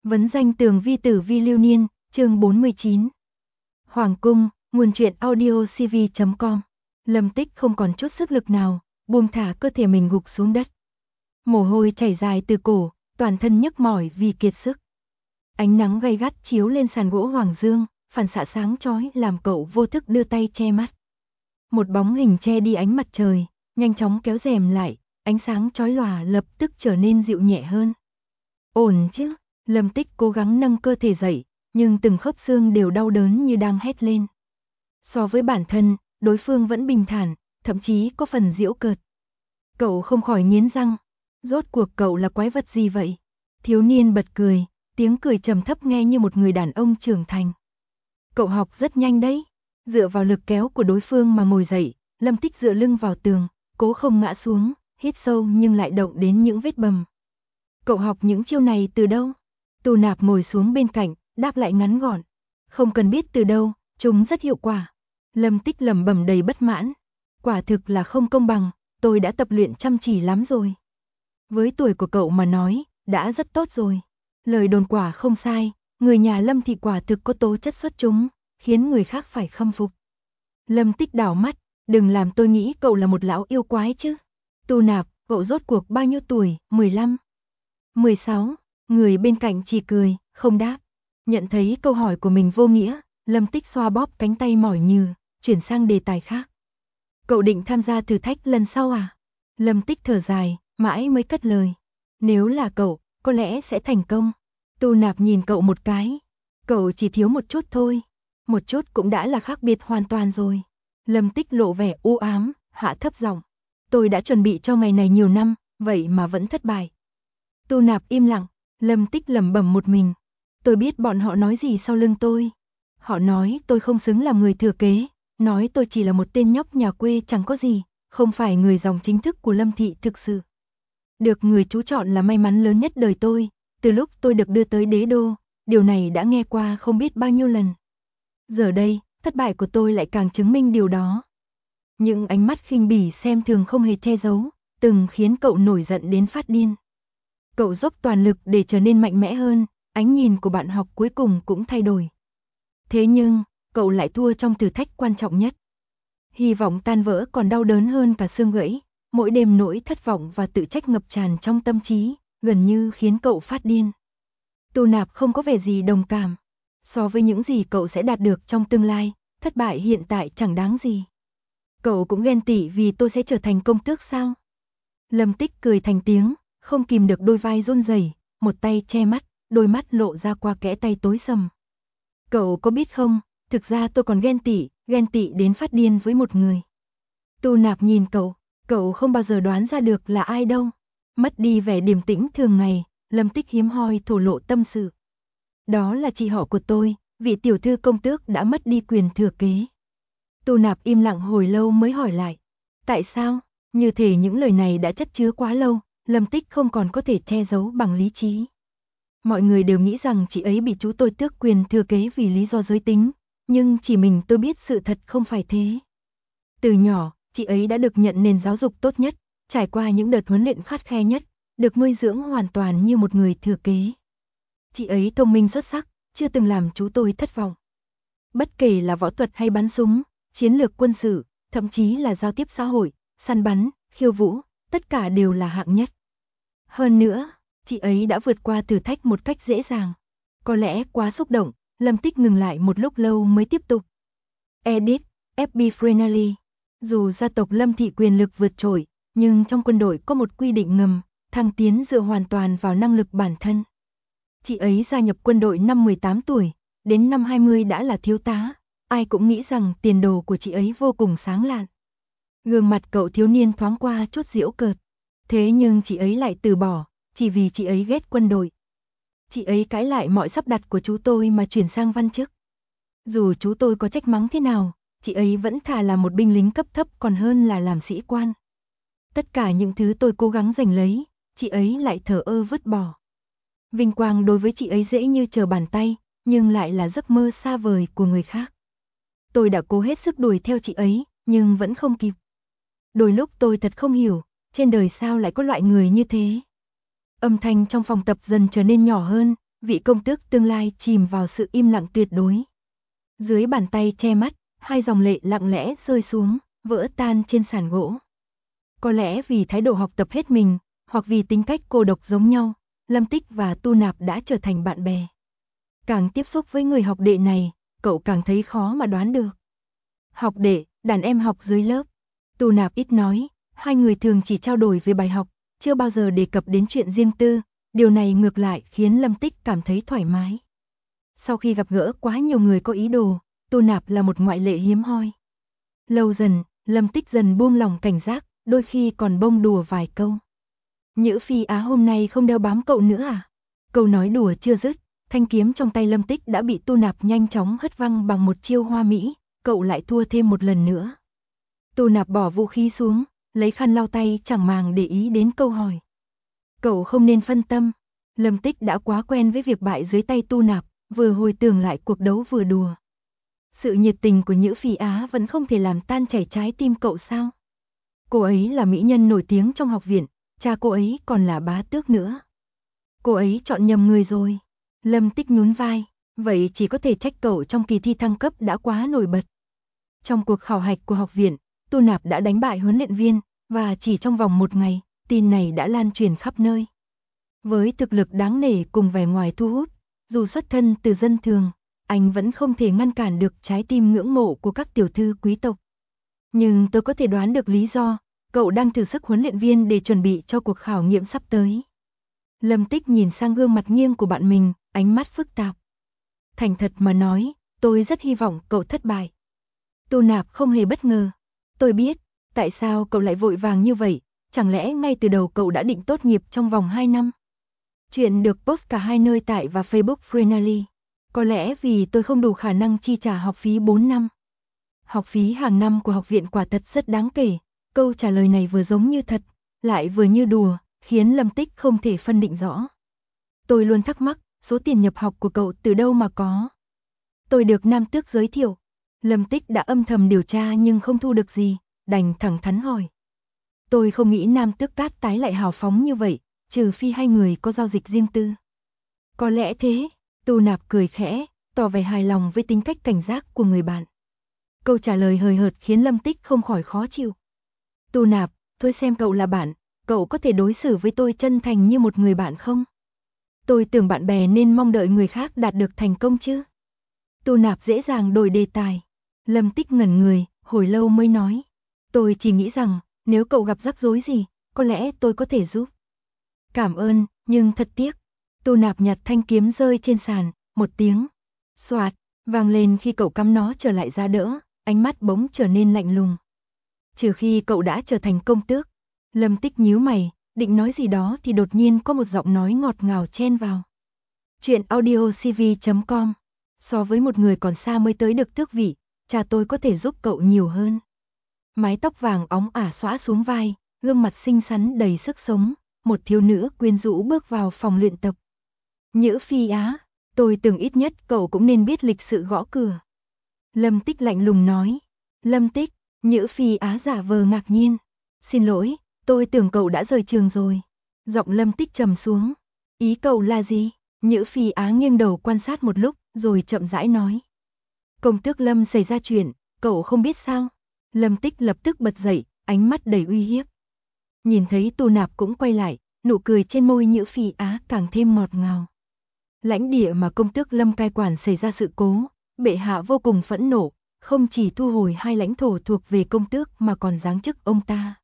Vấn danh tường vi tử vi lưu niên, chương 49. Hoàng cung, nguồn truyện audio cv.com. Lâm Tích không còn chút sức lực nào, buông thả cơ thể mình gục xuống đất. Mồ hôi chảy dài từ cổ, toàn thân nhức mỏi vì kiệt sức. Ánh nắng gay gắt chiếu lên sàn gỗ hoàng dương, phản xạ sáng chói làm cậu vô thức đưa tay che mắt. Một bóng hình che đi ánh mặt trời, nhanh chóng kéo rèm lại, ánh sáng chói lòa lập tức trở nên dịu nhẹ hơn. Ổn chứ? Lâm Tích cố gắng nâng cơ thể dậy, nhưng từng khớp xương đều đau đớn như đang hét lên. So với bản thân, đối phương vẫn bình thản, thậm chí có phần giễu cợt. Cậu không khỏi nghiến răng. Rốt cuộc cậu là quái vật gì vậy? Thiếu niên bật cười, tiếng cười trầm thấp nghe như một người đàn ông trưởng thành. Cậu học rất nhanh đấy. Dựa vào lực kéo của đối phương mà ngồi dậy, Lâm Tích dựa lưng vào tường, cố không ngã xuống, hít sâu nhưng lại động đến những vết bầm. Cậu học những chiêu này từ đâu? Tu Nạp ngồi xuống bên cạnh, đáp lại ngắn gọn. Không cần biết từ đâu, chúng rất hiệu quả. Lâm Tích lẩm bẩm đầy bất mãn. Quả thực là không công bằng, tôi đã tập luyện chăm chỉ lắm rồi. Với tuổi của cậu mà nói, đã rất tốt rồi. Lời đồn quả không sai, người nhà Lâm thị quả thực có tố chất xuất chúng, khiến người khác phải khâm phục. Lâm Tích đảo mắt, đừng làm tôi nghĩ cậu là một lão yêu quái chứ. Tu Nạp, cậu rốt cuộc bao nhiêu tuổi, 15? 16, người bên cạnh chỉ cười, không đáp. Nhận thấy câu hỏi của mình vô nghĩa, Lâm Tích xoa bóp cánh tay mỏi nhừ, chuyển sang đề tài khác. Cậu định tham gia thử thách lần sau à? Lâm Tích thở dài, mãi mới cất lời. Nếu là cậu, có lẽ sẽ thành công. Tu Nạp nhìn cậu một cái. Cậu chỉ thiếu một chút thôi. Một chút cũng đã là khác biệt hoàn toàn rồi. Lâm Tích lộ vẻ u ám, hạ thấp giọng. Tôi đã chuẩn bị cho ngày này nhiều năm, vậy mà vẫn thất bại. Tu Nạp im lặng, Lâm Tích lẩm bẩm một mình. Tôi biết bọn họ nói gì sau lưng tôi. Họ nói tôi không xứng làm người thừa kế, nói tôi chỉ là một tên nhóc nhà quê chẳng có gì, không phải người dòng chính thức của Lâm thị thực sự. Được người chú chọn là may mắn lớn nhất đời tôi, từ lúc tôi được đưa tới đế đô, điều này đã nghe qua không biết bao nhiêu lần. Giờ đây, thất bại của tôi lại càng chứng minh điều đó. Những ánh mắt khinh bỉ xem thường không hề che giấu, từng khiến cậu nổi giận đến phát điên. Cậu dốc toàn lực để trở nên mạnh mẽ hơn, ánh nhìn của bạn học cuối cùng cũng thay đổi. Thế nhưng, cậu lại thua trong thử thách quan trọng nhất. Hy vọng tan vỡ còn đau đớn hơn cả xương gãy, mỗi đêm nỗi thất vọng và tự trách ngập tràn trong tâm trí, gần như khiến cậu phát điên. Tu Nạp không có vẻ gì đồng cảm. So với những gì cậu sẽ đạt được trong tương lai, thất bại hiện tại chẳng đáng gì. Cậu cũng ghen tị vì tôi sẽ trở thành công tước sao? Lâm Tích cười thành tiếng, không kìm được đôi vai run rẩy, một tay che mắt, đôi mắt lộ ra qua kẽ tay tối sầm. Cậu có biết không, thực ra tôi còn ghen tị đến phát điên với một người. Tu Nạp nhìn cậu không bao giờ đoán ra được là ai đâu. Mất đi vẻ điềm tĩnh thường ngày, Lâm Tích hiếm hoi thổ lộ tâm sự. Đó là chị họ của tôi, vị tiểu thư công tước đã mất đi quyền thừa kế. Tu Nạp im lặng hồi lâu mới hỏi lại. Tại sao? Như thể những lời này đã chất chứa quá lâu, Lâm Tích không còn có thể che giấu bằng lý trí. Mọi người đều nghĩ rằng chị ấy bị chú tôi tước quyền thừa kế vì lý do giới tính, nhưng chỉ mình tôi biết sự thật không phải thế. Từ nhỏ, chị ấy đã được nhận nền giáo dục tốt nhất, trải qua những đợt huấn luyện khắt khe nhất, được nuôi dưỡng hoàn toàn như một người thừa kế. Chị ấy thông minh xuất sắc, chưa từng làm chú tôi thất vọng. Bất kể là võ thuật hay bắn súng, chiến lược quân sự, thậm chí là giao tiếp xã hội, săn bắn, khiêu vũ, tất cả đều là hạng nhất. Hơn nữa, chị ấy đã vượt qua thử thách một cách dễ dàng. Có lẽ quá xúc động, Lâm Tích ngừng lại một lúc lâu mới tiếp tục. Edit, FB Frenally. Dù gia tộc Lâm thị quyền lực vượt trội, nhưng trong quân đội có một quy định ngầm, thăng tiến dựa hoàn toàn vào năng lực bản thân. Chị ấy gia nhập quân đội năm 18 tuổi, đến năm 20 đã là thiếu tá, ai cũng nghĩ rằng tiền đồ của chị ấy vô cùng sáng lạn. Gương mặt cậu thiếu niên thoáng qua chút giễu cợt. Thế nhưng chị ấy lại từ bỏ, chỉ vì chị ấy ghét quân đội. Chị ấy cãi lại mọi sắp đặt của chú tôi mà chuyển sang văn chức. Dù chú tôi có trách mắng thế nào, chị ấy vẫn thà làm một binh lính cấp thấp còn hơn là làm sĩ quan. Tất cả những thứ tôi cố gắng giành lấy, chị ấy lại thờ ơ vứt bỏ. Vinh quang đối với chị ấy dễ như trở bàn tay, nhưng lại là giấc mơ xa vời của người khác. Tôi đã cố hết sức đuổi theo chị ấy, nhưng vẫn không kịp. Đôi lúc tôi thật không hiểu, trên đời sao lại có loại người như thế. Âm thanh trong phòng tập dần trở nên nhỏ hơn, vị công tước tương lai chìm vào sự im lặng tuyệt đối. Dưới bàn tay che mắt, hai dòng lệ lặng lẽ rơi xuống, vỡ tan trên sàn gỗ. Có lẽ vì thái độ học tập hết mình, hoặc vì tính cách cô độc giống nhau, Lâm Tích và Tu Nạp đã trở thành bạn bè. Càng tiếp xúc với người học đệ này, cậu càng thấy khó mà đoán được. Học đệ, đàn em học dưới lớp. Tu Nạp ít nói, hai người thường chỉ trao đổi về bài học, chưa bao giờ đề cập đến chuyện riêng tư, điều này ngược lại khiến Lâm Tích cảm thấy thoải mái. Sau khi gặp gỡ quá nhiều người có ý đồ, Tu Nạp là một ngoại lệ hiếm hoi. Lâu dần, Lâm Tích dần buông lòng cảnh giác, đôi khi còn bông đùa vài câu. Nhữ Phi Á hôm nay không đeo bám cậu nữa à? Câu nói đùa chưa dứt, thanh kiếm trong tay Lâm Tích đã bị Tu Nạp nhanh chóng hất văng bằng một chiêu hoa mỹ, cậu lại thua thêm một lần nữa. Tu Nạp bỏ vũ khí xuống, lấy khăn lau tay chẳng màng để ý đến câu hỏi. Cậu không nên phân tâm, Lâm Tích đã quá quen với việc bại dưới tay Tu Nạp, vừa hồi tưởng lại cuộc đấu vừa đùa. Sự nhiệt tình của Nhữ Phi Á vẫn không thể làm tan chảy trái tim cậu sao? Cô ấy là mỹ nhân nổi tiếng trong học viện, cha cô ấy còn là bá tước nữa. Cô ấy chọn nhầm người rồi. Lâm Tích nhún vai, vậy chỉ có thể trách cậu trong kỳ thi thăng cấp đã quá nổi bật. Trong cuộc khảo hạch của học viện, Tu Nạp đã đánh bại huấn luyện viên, và chỉ trong vòng một ngày, tin này đã lan truyền khắp nơi. Với thực lực đáng nể cùng vẻ ngoài thu hút, dù xuất thân từ dân thường, anh vẫn không thể ngăn cản được trái tim ngưỡng mộ của các tiểu thư quý tộc. Nhưng tôi có thể đoán được lý do, cậu đang thử sức huấn luyện viên để chuẩn bị cho cuộc khảo nghiệm sắp tới. Lâm Tích nhìn sang gương mặt nghiêng của bạn mình, ánh mắt phức tạp. Thành thật mà nói, tôi rất hy vọng cậu thất bại. Tu Nạp không hề bất ngờ. Tôi biết, tại sao cậu lại vội vàng như vậy, chẳng lẽ ngay từ đầu cậu đã định tốt nghiệp trong vòng 2 năm? Chuyện được post cả hai nơi tại và Facebook Freenally. Có lẽ vì tôi không đủ khả năng chi trả học phí 4 năm. Học phí hàng năm của học viện quả thật rất đáng kể. Câu trả lời này vừa giống như thật, lại vừa như đùa, khiến Lâm Tích không thể phân định rõ. Tôi luôn thắc mắc, số tiền nhập học của cậu từ đâu mà có? Tôi được Nam Tước giới thiệu. Lâm Tích đã âm thầm điều tra nhưng không thu được gì, đành thẳng thắn hỏi. Tôi không nghĩ Nam Tước Cát Tái lại hào phóng như vậy, trừ phi hai người có giao dịch riêng tư. Có lẽ thế, Tu Nạp cười khẽ, tỏ vẻ hài lòng với tính cách cảnh giác của người bạn. Câu trả lời hời hợt khiến Lâm Tích không khỏi khó chịu. Tu Nạp, tôi xem cậu là bạn, cậu có thể đối xử với tôi chân thành như một người bạn không? Tôi tưởng bạn bè nên mong đợi người khác đạt được thành công chứ. Tu Nạp dễ dàng đổi đề tài. Lâm Tích ngẩn người, hồi lâu mới nói. Tôi chỉ nghĩ rằng, nếu cậu gặp rắc rối gì, có lẽ tôi có thể giúp. Cảm ơn, nhưng thật tiếc. Tu Nạp nhặt thanh kiếm rơi trên sàn, một tiếng xoạt vang lên khi cậu cắm nó trở lại giá đỡ, ánh mắt bỗng trở nên lạnh lùng. Trừ khi cậu đã trở thành công tước. Lâm Tích nhíu mày, định nói gì đó thì đột nhiên có một giọng nói ngọt ngào chen vào. Chuyện audiocv.com. So với một người còn xa mới tới được tước vị, cha tôi có thể giúp cậu nhiều hơn. Mái tóc vàng óng ả xõa xuống vai, gương mặt xinh xắn đầy sức sống, một thiếu nữ quyến rũ bước vào phòng luyện tập. Nhữ Phi Á, tôi tưởng ít nhất cậu cũng nên biết lịch sự gõ cửa. Lâm Tích lạnh lùng nói. Lâm Tích, Nhữ Phi Á giả vờ ngạc nhiên. Xin lỗi, tôi tưởng cậu đã rời trường rồi. Giọng Lâm Tích trầm xuống. Ý cậu là gì? Nhữ Phi Á nghiêng đầu quan sát một lúc, rồi chậm rãi nói. Công tước Lâm xảy ra chuyện, cậu không biết sao? Lâm Tích lập tức bật dậy, ánh mắt đầy uy hiếp. Nhìn thấy Tu Nạp cũng quay lại, nụ cười trên môi Nhữ Phi Á càng thêm ngọt ngào. Lãnh địa mà công tước Lâm cai quản xảy ra sự cố, bệ hạ vô cùng phẫn nộ, không chỉ thu hồi hai lãnh thổ thuộc về công tước mà còn giáng chức ông ta.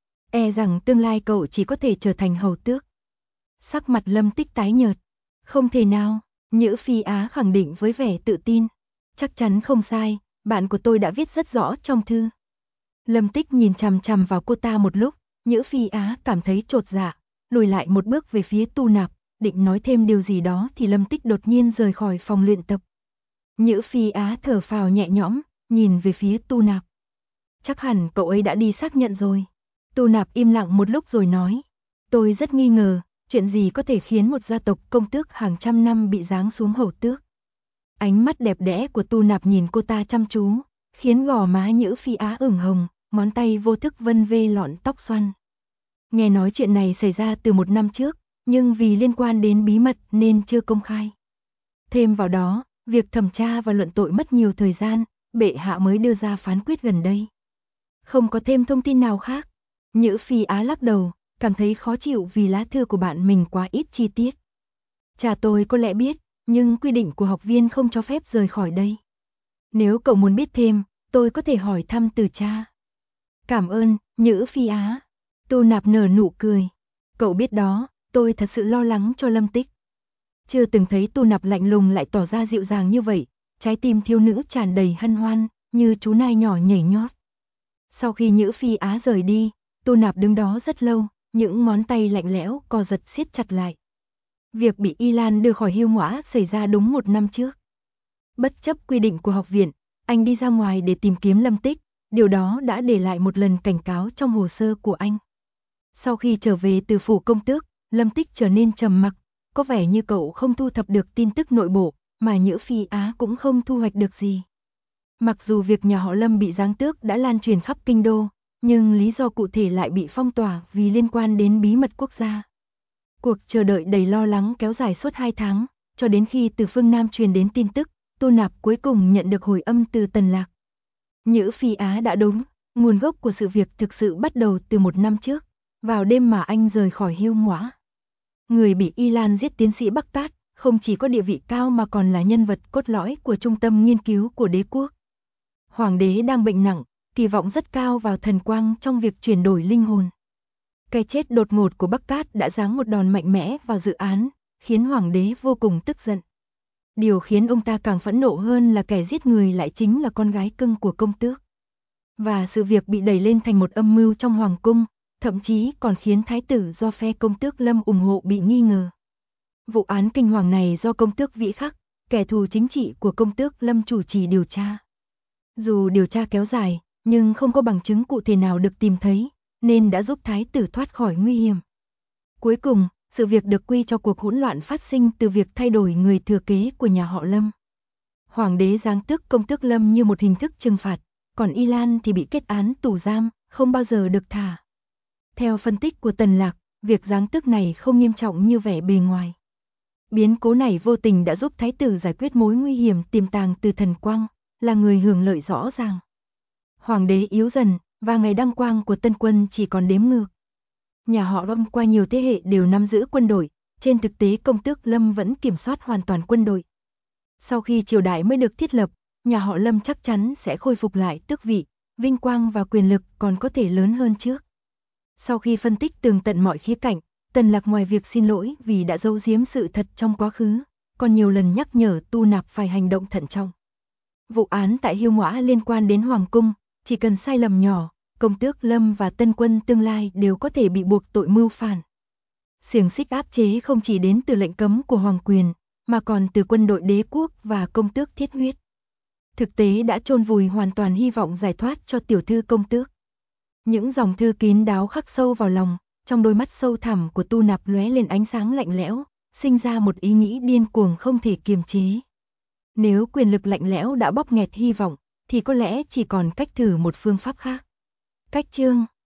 E rằng tương lai cậu chỉ có thể trở thành hầu tước. Sắc mặt Lâm Tích tái nhợt. Không thể nào, Nhữ Phi Á khẳng định với vẻ tự tin. Chắc chắn không sai, bạn của tôi đã viết rất rõ trong thư. Lâm Tích nhìn chằm chằm vào cô ta một lúc, Nhữ Phi Á cảm thấy chột dạ, lùi lại một bước về phía Tu Nạp, định nói thêm điều gì đó thì Lâm Tích đột nhiên rời khỏi phòng luyện tập. Nhữ Phi Á thở phào nhẹ nhõm, nhìn về phía Tu Nạp. Chắc hẳn cậu ấy đã đi xác nhận rồi. Tu Nạp im lặng một lúc rồi nói. Tôi rất nghi ngờ, chuyện gì có thể khiến một gia tộc công tước hàng trăm năm bị giáng xuống hầu tước. Ánh mắt đẹp đẽ của Tu Nạp nhìn cô ta chăm chú, khiến gò má Nhữ Phi Á ửng hồng, ngón tay vô thức vân vê lọn tóc xoăn. Nghe nói chuyện này xảy ra từ 1 năm trước, nhưng vì liên quan đến bí mật nên chưa công khai. Thêm vào đó, việc thẩm tra và luận tội mất nhiều thời gian, bệ hạ mới đưa ra phán quyết gần đây. Không có thêm thông tin nào khác. Nhữ Phi Á lắc đầu, cảm thấy khó chịu vì lá thư của bạn mình quá ít chi tiết. Cha tôi có lẽ biết, nhưng quy định của học viên không cho phép rời khỏi đây. Nếu cậu muốn biết thêm, tôi có thể hỏi thăm từ cha. Cảm ơn, Nhữ Phi Á. Tu Nạp nở nụ cười. Cậu biết đó, tôi thật sự lo lắng cho Lâm Tích. Chưa từng thấy Tu Nạp lạnh lùng lại tỏ ra dịu dàng như vậy, trái tim thiếu nữ tràn đầy hân hoan, như chú nai nhỏ nhảy nhót. Sau khi Nhữ Phi Á rời đi, Tu Nạp đứng đó rất lâu, những ngón tay lạnh lẽo co giật siết chặt lại. Việc bị Y Lan đưa khỏi hưu ngõa xảy ra đúng 1 năm trước. Bất chấp quy định của học viện, anh đi ra ngoài để tìm kiếm Lâm Tích, điều đó đã để lại một lần cảnh cáo trong hồ sơ của anh. Sau khi trở về từ phủ công tước, Lâm Tích trở nên trầm mặc, có vẻ như cậu không thu thập được tin tức nội bộ, mà Nhữ Phi Á cũng không thu hoạch được gì. Mặc dù việc nhà họ Lâm bị giáng tước đã lan truyền khắp kinh đô, nhưng lý do cụ thể lại bị phong tỏa vì liên quan đến bí mật quốc gia. Cuộc chờ đợi đầy lo lắng kéo dài suốt 2 tháng, cho đến khi từ phương Nam truyền đến tin tức, Tu Nạp cuối cùng nhận được hồi âm từ Tần Lạc. Nhữ Phi Á đã đúng, nguồn gốc của sự việc thực sự bắt đầu từ 1 năm trước, vào đêm mà anh rời khỏi hưu ngõa. Người bị Y Lan giết tiến sĩ Bắc Cát, không chỉ có địa vị cao mà còn là nhân vật cốt lõi của trung tâm nghiên cứu của đế quốc. Hoàng đế đang bệnh nặng, kỳ vọng rất cao vào thần quang trong việc chuyển đổi linh hồn. Cái chết đột ngột của Bắc Cát đã giáng một đòn mạnh mẽ vào dự án, khiến hoàng đế vô cùng tức giận. Điều khiến ông ta càng phẫn nộ hơn là kẻ giết người lại chính là con gái cưng của công tước. Và sự việc bị đẩy lên thành một âm mưu trong hoàng cung, thậm chí còn khiến thái tử do phe công tước Lâm ủng hộ bị nghi ngờ. Vụ án kinh hoàng này do công tước Vĩ Khắc, kẻ thù chính trị của công tước Lâm chủ trì điều tra. Dù điều tra kéo dài, nhưng không có bằng chứng cụ thể nào được tìm thấy, nên đã giúp thái tử thoát khỏi nguy hiểm. Cuối cùng, sự việc được quy cho cuộc hỗn loạn phát sinh từ việc thay đổi người thừa kế của nhà họ Lâm. Hoàng đế giáng tước công tước Lâm như một hình thức trừng phạt, còn Y Lan thì bị kết án tù giam, không bao giờ được thả. Theo phân tích của Tần Lạc, việc giáng tước này không nghiêm trọng như vẻ bề ngoài. Biến cố này vô tình đã giúp thái tử giải quyết mối nguy hiểm tiềm tàng từ thần quang, là người hưởng lợi rõ ràng. Hoàng đế yếu dần, và ngày đăng quang của tân quân chỉ còn đếm ngược. Nhà họ Lâm qua nhiều thế hệ đều nắm giữ quân đội, trên thực tế công tước Lâm vẫn kiểm soát hoàn toàn quân đội. Sau khi triều đại mới được thiết lập, nhà họ Lâm chắc chắn sẽ khôi phục lại tước vị, vinh quang và quyền lực còn có thể lớn hơn trước. Sau khi phân tích tường tận mọi khía cạnh, Tần Lạc ngoài việc xin lỗi vì đã giấu giếm sự thật trong quá khứ, còn nhiều lần nhắc nhở Tu Nạp phải hành động thận trọng. Vụ án tại hưu ngõa liên quan đến hoàng cung, chỉ cần sai lầm nhỏ, công tước Lâm và tân quân tương lai đều có thể bị buộc tội mưu phản. Xiềng xích áp chế không chỉ đến từ lệnh cấm của hoàng quyền, mà còn từ quân đội đế quốc và công tước thiết huyết. Thực tế đã chôn vùi hoàn toàn hy vọng giải thoát cho tiểu thư công tước. Những dòng thư kín đáo khắc sâu vào lòng, trong đôi mắt sâu thẳm của Tu Nạp lóe lên ánh sáng lạnh lẽo, sinh ra một ý nghĩ điên cuồng không thể kiềm chế. Nếu quyền lực lạnh lẽo đã bóp nghẹt hy vọng, thì có lẽ chỉ còn cách thử một phương pháp khác. Cách chương